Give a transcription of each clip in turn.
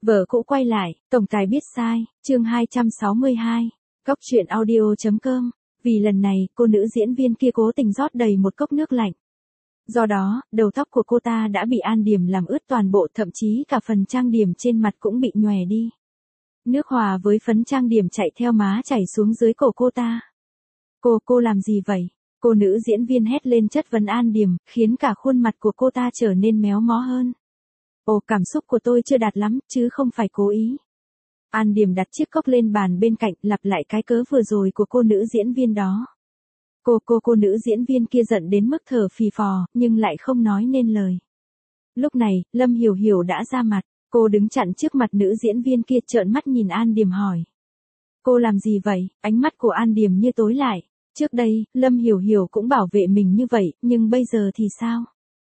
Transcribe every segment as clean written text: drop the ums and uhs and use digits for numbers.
Vợ cũ quay lại, tổng tài biết sai, chương 262, Cóc truyện audio.com. Vì lần này, cô nữ diễn viên kia cố tình rót đầy một cốc nước lạnh. Do đó, đầu tóc của cô ta đã bị An Điểm làm ướt toàn bộ, thậm chí cả phần trang điểm trên mặt cũng bị nhòe đi. Nước hòa với phấn trang điểm chạy theo má chảy xuống dưới cổ cô ta. Cô làm gì vậy? Cô nữ diễn viên hét lên chất vấn An Điểm, khiến cả khuôn mặt của cô ta trở nên méo mó hơn. Cảm xúc của tôi chưa đạt lắm, chứ không phải cố ý. An Điểm đặt chiếc cốc lên bàn bên cạnh, lặp lại cái cớ vừa rồi của cô nữ diễn viên đó. Cô nữ diễn viên kia giận đến mức thở phì phò, nhưng lại không nói nên lời. Lúc này, Lâm Hiểu Hiểu đã ra mặt, cô đứng chặn trước mặt nữ diễn viên kia, trợn mắt nhìn An Điểm hỏi. Cô làm gì vậy? Ánh mắt của An Điểm như tối lại. Trước đây, Lâm Hiểu Hiểu cũng bảo vệ mình như vậy, nhưng bây giờ thì sao?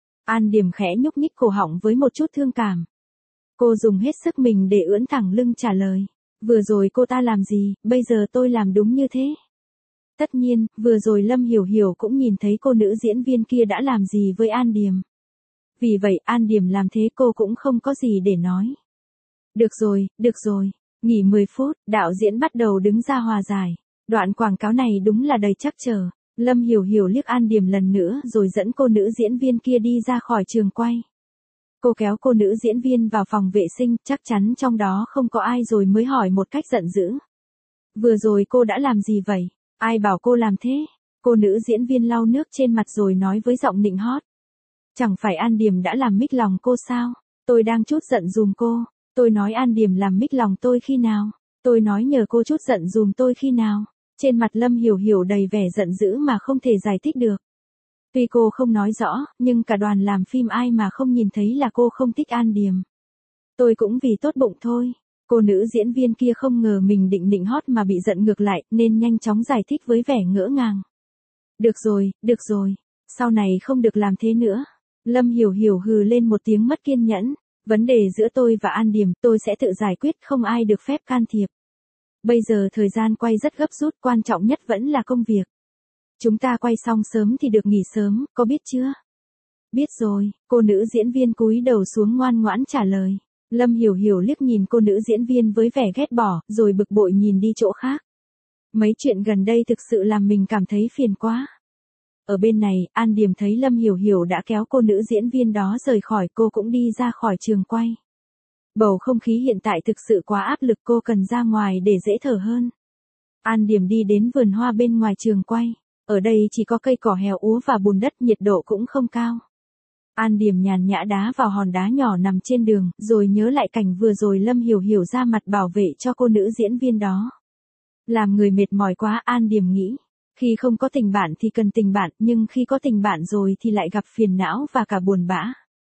An Điểm khẽ nhúc nhích cổ họng với một chút thương cảm. Cô dùng hết sức mình để ưỡn thẳng lưng trả lời. Vừa rồi cô ta làm gì, bây giờ tôi làm đúng như thế. Tất nhiên, vừa rồi Lâm Hiểu Hiểu cũng nhìn thấy cô nữ diễn viên kia đã làm gì với An Điểm. Vì vậy An Điểm làm thế cô cũng không có gì để nói. Được rồi, nghỉ 10 phút, đạo diễn bắt đầu đứng ra hòa giải. Đoạn quảng cáo này đúng là đầy trắc trở. Lâm Hiểu Hiểu liếc An Điểm lần nữa rồi dẫn cô nữ diễn viên kia đi ra khỏi trường quay. Cô kéo cô nữ diễn viên vào phòng vệ sinh, chắc chắn trong đó không có ai rồi mới hỏi một cách giận dữ. Vừa rồi cô đã làm gì vậy? Ai bảo cô làm thế? Cô nữ diễn viên lau nước trên mặt rồi nói với giọng nịnh hót. Chẳng phải An Điểm đã làm mích lòng cô sao? Tôi đang chút giận dùm cô. Tôi nói An Điểm làm mích lòng tôi khi nào? Tôi nói nhờ cô chút giận dùm tôi khi nào? Trên mặt Lâm Hiểu Hiểu đầy vẻ giận dữ mà không thể giải thích được. Tuy cô không nói rõ, nhưng cả đoàn làm phim ai mà không nhìn thấy là cô không thích An Điểm. Tôi cũng vì tốt bụng thôi. Cô nữ diễn viên kia không ngờ mình định nịnh hót mà bị giận ngược lại, nên nhanh chóng giải thích với vẻ ngỡ ngàng. Được rồi, sau này không được làm thế nữa. Lâm Hiểu Hiểu hừ lên một tiếng mất kiên nhẫn. Vấn đề giữa tôi và An Điểm tôi sẽ tự giải quyết, không ai được phép can thiệp. Bây giờ thời gian quay rất gấp rút, quan trọng nhất vẫn là công việc. Chúng ta quay xong sớm thì được nghỉ sớm, có biết chưa? Biết rồi, cô nữ diễn viên cúi đầu xuống ngoan ngoãn trả lời. Lâm Hiểu Hiểu liếc nhìn cô nữ diễn viên với vẻ ghét bỏ, rồi bực bội nhìn đi chỗ khác. Mấy chuyện gần đây thực sự làm mình cảm thấy phiền quá. Ở bên này, An Điểm thấy Lâm Hiểu Hiểu đã kéo cô nữ diễn viên đó rời khỏi, cô cũng đi ra khỏi trường quay. Bầu không khí hiện tại thực sự quá áp lực, cô cần ra ngoài để dễ thở hơn. An Điểm đi đến vườn hoa bên ngoài trường quay. Ở đây chỉ có cây cỏ héo úa và bùn đất, nhiệt độ cũng không cao. An Điểm nhàn nhã đá vào hòn đá nhỏ nằm trên đường, rồi nhớ lại cảnh vừa rồi Lâm Hiểu Hiểu ra mặt bảo vệ cho cô nữ diễn viên đó. Làm người mệt mỏi quá, An Điểm nghĩ. Khi không có tình bạn thì cần tình bạn, nhưng khi có tình bạn rồi thì lại gặp phiền não và cả buồn bã.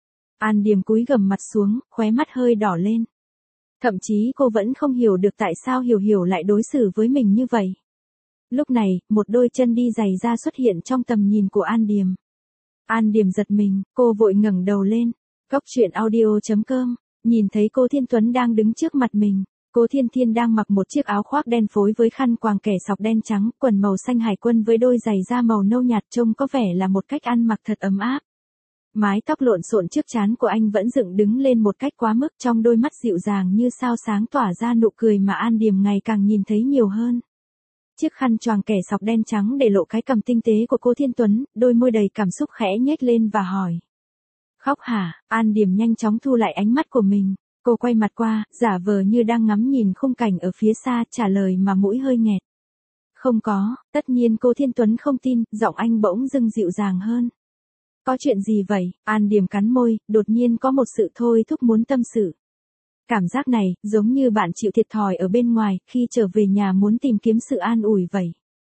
An Điểm cúi gằm mặt xuống, khóe mắt hơi đỏ lên. Thậm chí cô vẫn không hiểu được tại sao Hiểu Hiểu lại đối xử với mình như vậy. Lúc này, một đôi chân đi giày da xuất hiện trong tầm nhìn của An Điểm. An Điểm giật mình, cô vội ngẩng đầu lên. Cóc truyện audio.com, nhìn thấy cô Thiên Tuấn đang đứng trước mặt mình. Cô Thiên Thiên đang mặc một chiếc áo khoác đen phối với khăn quàng kẻ sọc đen trắng, quần màu xanh hải quân với đôi giày da màu nâu nhạt, trông có vẻ là một cách ăn mặc thật ấm áp. Mái tóc lộn xộn trước trán của anh vẫn dựng đứng lên một cách quá mức, trong đôi mắt dịu dàng như sao sáng tỏa ra nụ cười mà An Điểm ngày càng nhìn thấy nhiều hơn. Chiếc khăn choàng kẻ sọc đen trắng để lộ cái cằm tinh tế của cô Thiên Tuấn, đôi môi đầy cảm xúc khẽ nhếch lên và hỏi. Khóc hả? An Điểm nhanh chóng thu lại ánh mắt của mình. Cô quay mặt qua, giả vờ như đang ngắm nhìn khung cảnh ở phía xa, trả lời mà mũi hơi nghẹt. Không có, tất nhiên cô Thiên Tuấn không tin, giọng anh bỗng dưng dịu dàng hơn. Có chuyện gì vậy? An Điểm cắn môi, đột nhiên có một sự thôi thúc muốn tâm sự. Cảm giác này, giống như bạn chịu thiệt thòi ở bên ngoài, khi trở về nhà muốn tìm kiếm sự an ủi vậy.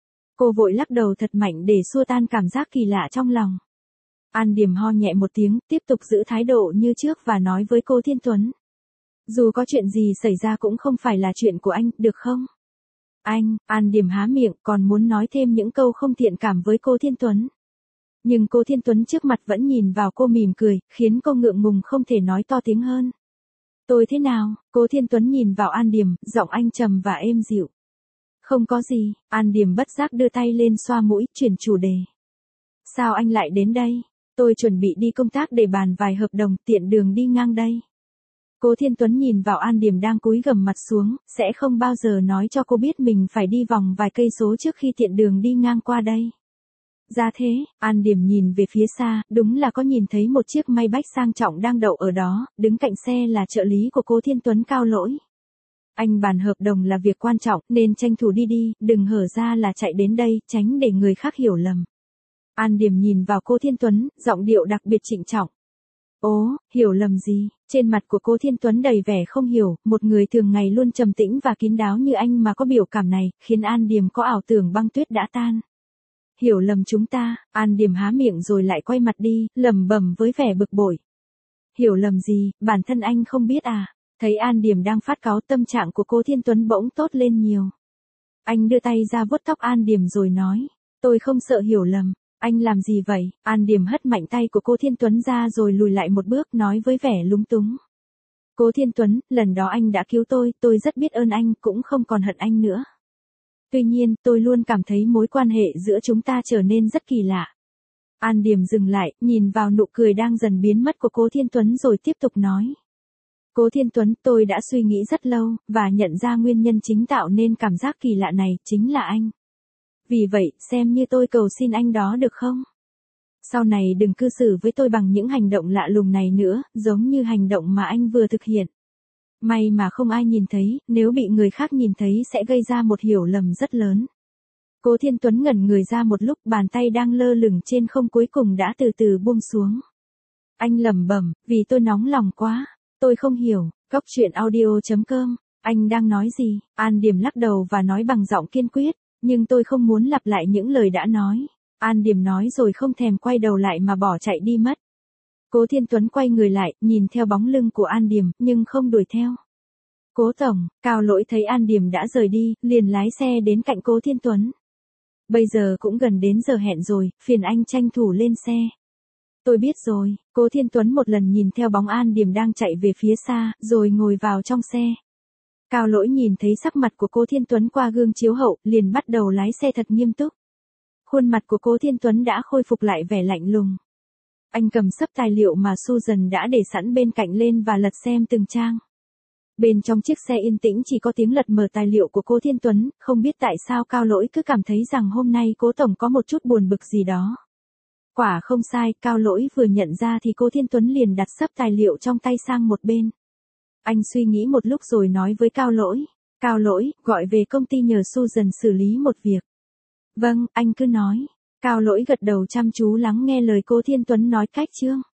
Cô vội lắc đầu thật mạnh để xua tan cảm giác kỳ lạ trong lòng. An Điểm ho nhẹ một tiếng, tiếp tục giữ thái độ như trước và nói với cô Thiên Tuấn. Dù có chuyện gì xảy ra cũng không phải là chuyện của anh, được không? An Điểm há miệng, còn muốn nói thêm những câu không thiện cảm với cô Thiên Tuấn. Nhưng cô Thiên Tuấn trước mặt vẫn nhìn vào cô mỉm cười, khiến cô ngượng ngùng không thể nói to tiếng hơn. Tôi thế nào? Cô Thiên Tuấn nhìn vào An Điểm, giọng anh trầm và êm dịu. Không có gì, An Điểm bất giác đưa tay lên xoa mũi, chuyển chủ đề. Sao anh lại đến đây? Tôi chuẩn bị đi công tác để bàn vài hợp đồng, tiện đường đi ngang đây. Cố Thiên Tuấn nhìn vào An Điềm đang cúi gằm mặt xuống, sẽ không bao giờ nói cho cô biết mình phải đi vòng vài cây số trước khi tiện đường đi ngang qua đây. Ra thế, An Điềm nhìn về phía xa, đúng là có nhìn thấy một chiếc Maybach sang trọng đang đậu ở đó, đứng cạnh xe là trợ lý của Cố Thiên Tuấn Cao Lỗi. Anh bàn hợp đồng là việc quan trọng, nên tranh thủ đi đi, đừng hở ra là chạy đến đây, tránh để người khác hiểu lầm. An Điềm nhìn vào Cố Thiên Tuấn, giọng điệu đặc biệt trịnh trọng. Ố, hiểu lầm gì? Trên mặt của Cố Thiên Tuấn đầy vẻ không hiểu, một người thường ngày luôn trầm tĩnh và kín đáo như anh mà có biểu cảm này, khiến An Điềm có ảo tưởng băng tuyết đã tan. Hiểu lầm chúng ta, An Điềm há miệng rồi lại quay mặt đi, lẩm bẩm với vẻ bực bội. Hiểu lầm gì, bản thân anh không biết à? Thấy An Điềm đang phát cáu, tâm trạng của Cố Thiên Tuấn bỗng tốt lên nhiều. Anh đưa tay ra vuốt tóc An Điềm rồi nói, tôi không sợ hiểu lầm. Anh làm gì vậy? An Điềm hất mạnh tay của Cố Thiên Tuấn ra rồi lùi lại một bước, nói với vẻ lúng túng. Cố Thiên Tuấn, lần đó anh đã cứu tôi rất biết ơn anh, cũng không còn hận anh nữa. Tuy nhiên, tôi luôn cảm thấy mối quan hệ giữa chúng ta trở nên rất kỳ lạ. An Điềm dừng lại, nhìn vào nụ cười đang dần biến mất của Cố Thiên Tuấn rồi tiếp tục nói. Cố Thiên Tuấn, tôi đã suy nghĩ rất lâu, và nhận ra nguyên nhân chính tạo nên cảm giác kỳ lạ này, chính là anh. Vì vậy, xem như tôi cầu xin anh đó được không? Sau này đừng cư xử với tôi bằng những hành động lạ lùng này nữa, giống như hành động mà anh vừa thực hiện. May mà không ai nhìn thấy, nếu bị người khác nhìn thấy sẽ gây ra một hiểu lầm rất lớn. Cố Thiên Tuấn ngẩn người ra một lúc, bàn tay đang lơ lửng trên không cuối cùng đã từ từ buông xuống. Anh lẩm bẩm, vì tôi nóng lòng quá, tôi không hiểu. Góc truyện audio.com, anh đang nói gì? An Điềm lắc đầu và nói bằng giọng kiên quyết, nhưng tôi không muốn lặp lại những lời đã nói. An Điềm nói rồi không thèm quay đầu lại mà bỏ chạy đi mất. Cố Thiên Tuấn quay người lại, nhìn theo bóng lưng của An Điềm, nhưng không đuổi theo. Cố tổng, Cao Lỗi thấy An Điềm đã rời đi, liền lái xe đến cạnh Cố Thiên Tuấn. Bây giờ cũng gần đến giờ hẹn rồi, phiền anh tranh thủ lên xe. Tôi biết rồi, Cố Thiên Tuấn một lần nhìn theo bóng An Điềm đang chạy về phía xa, rồi ngồi vào trong xe. Cao Lỗi nhìn thấy sắc mặt của Cố Thiên Tuấn qua gương chiếu hậu, liền bắt đầu lái xe thật nghiêm túc. Khuôn mặt của Cố Thiên Tuấn đã khôi phục lại vẻ lạnh lùng. Anh cầm xấp tài liệu mà Susan đã để sẵn bên cạnh lên và lật xem từng trang. Bên trong chiếc xe yên tĩnh chỉ có tiếng lật mở tài liệu của Cố Thiên Tuấn, không biết tại sao Cao Lỗi cứ cảm thấy rằng hôm nay Cố tổng có một chút buồn bực gì đó. Quả không sai, Cao Lỗi vừa nhận ra thì Cố Thiên Tuấn liền đặt xấp tài liệu trong tay sang một bên. Anh suy nghĩ một lúc rồi nói với Cao Lỗi. Cao Lỗi, gọi về công ty nhờ Susan xử lý một việc. Vâng, anh cứ nói. Cao Lỗi gật đầu chăm chú lắng nghe lời Cố Thiên Tuấn nói cách chương.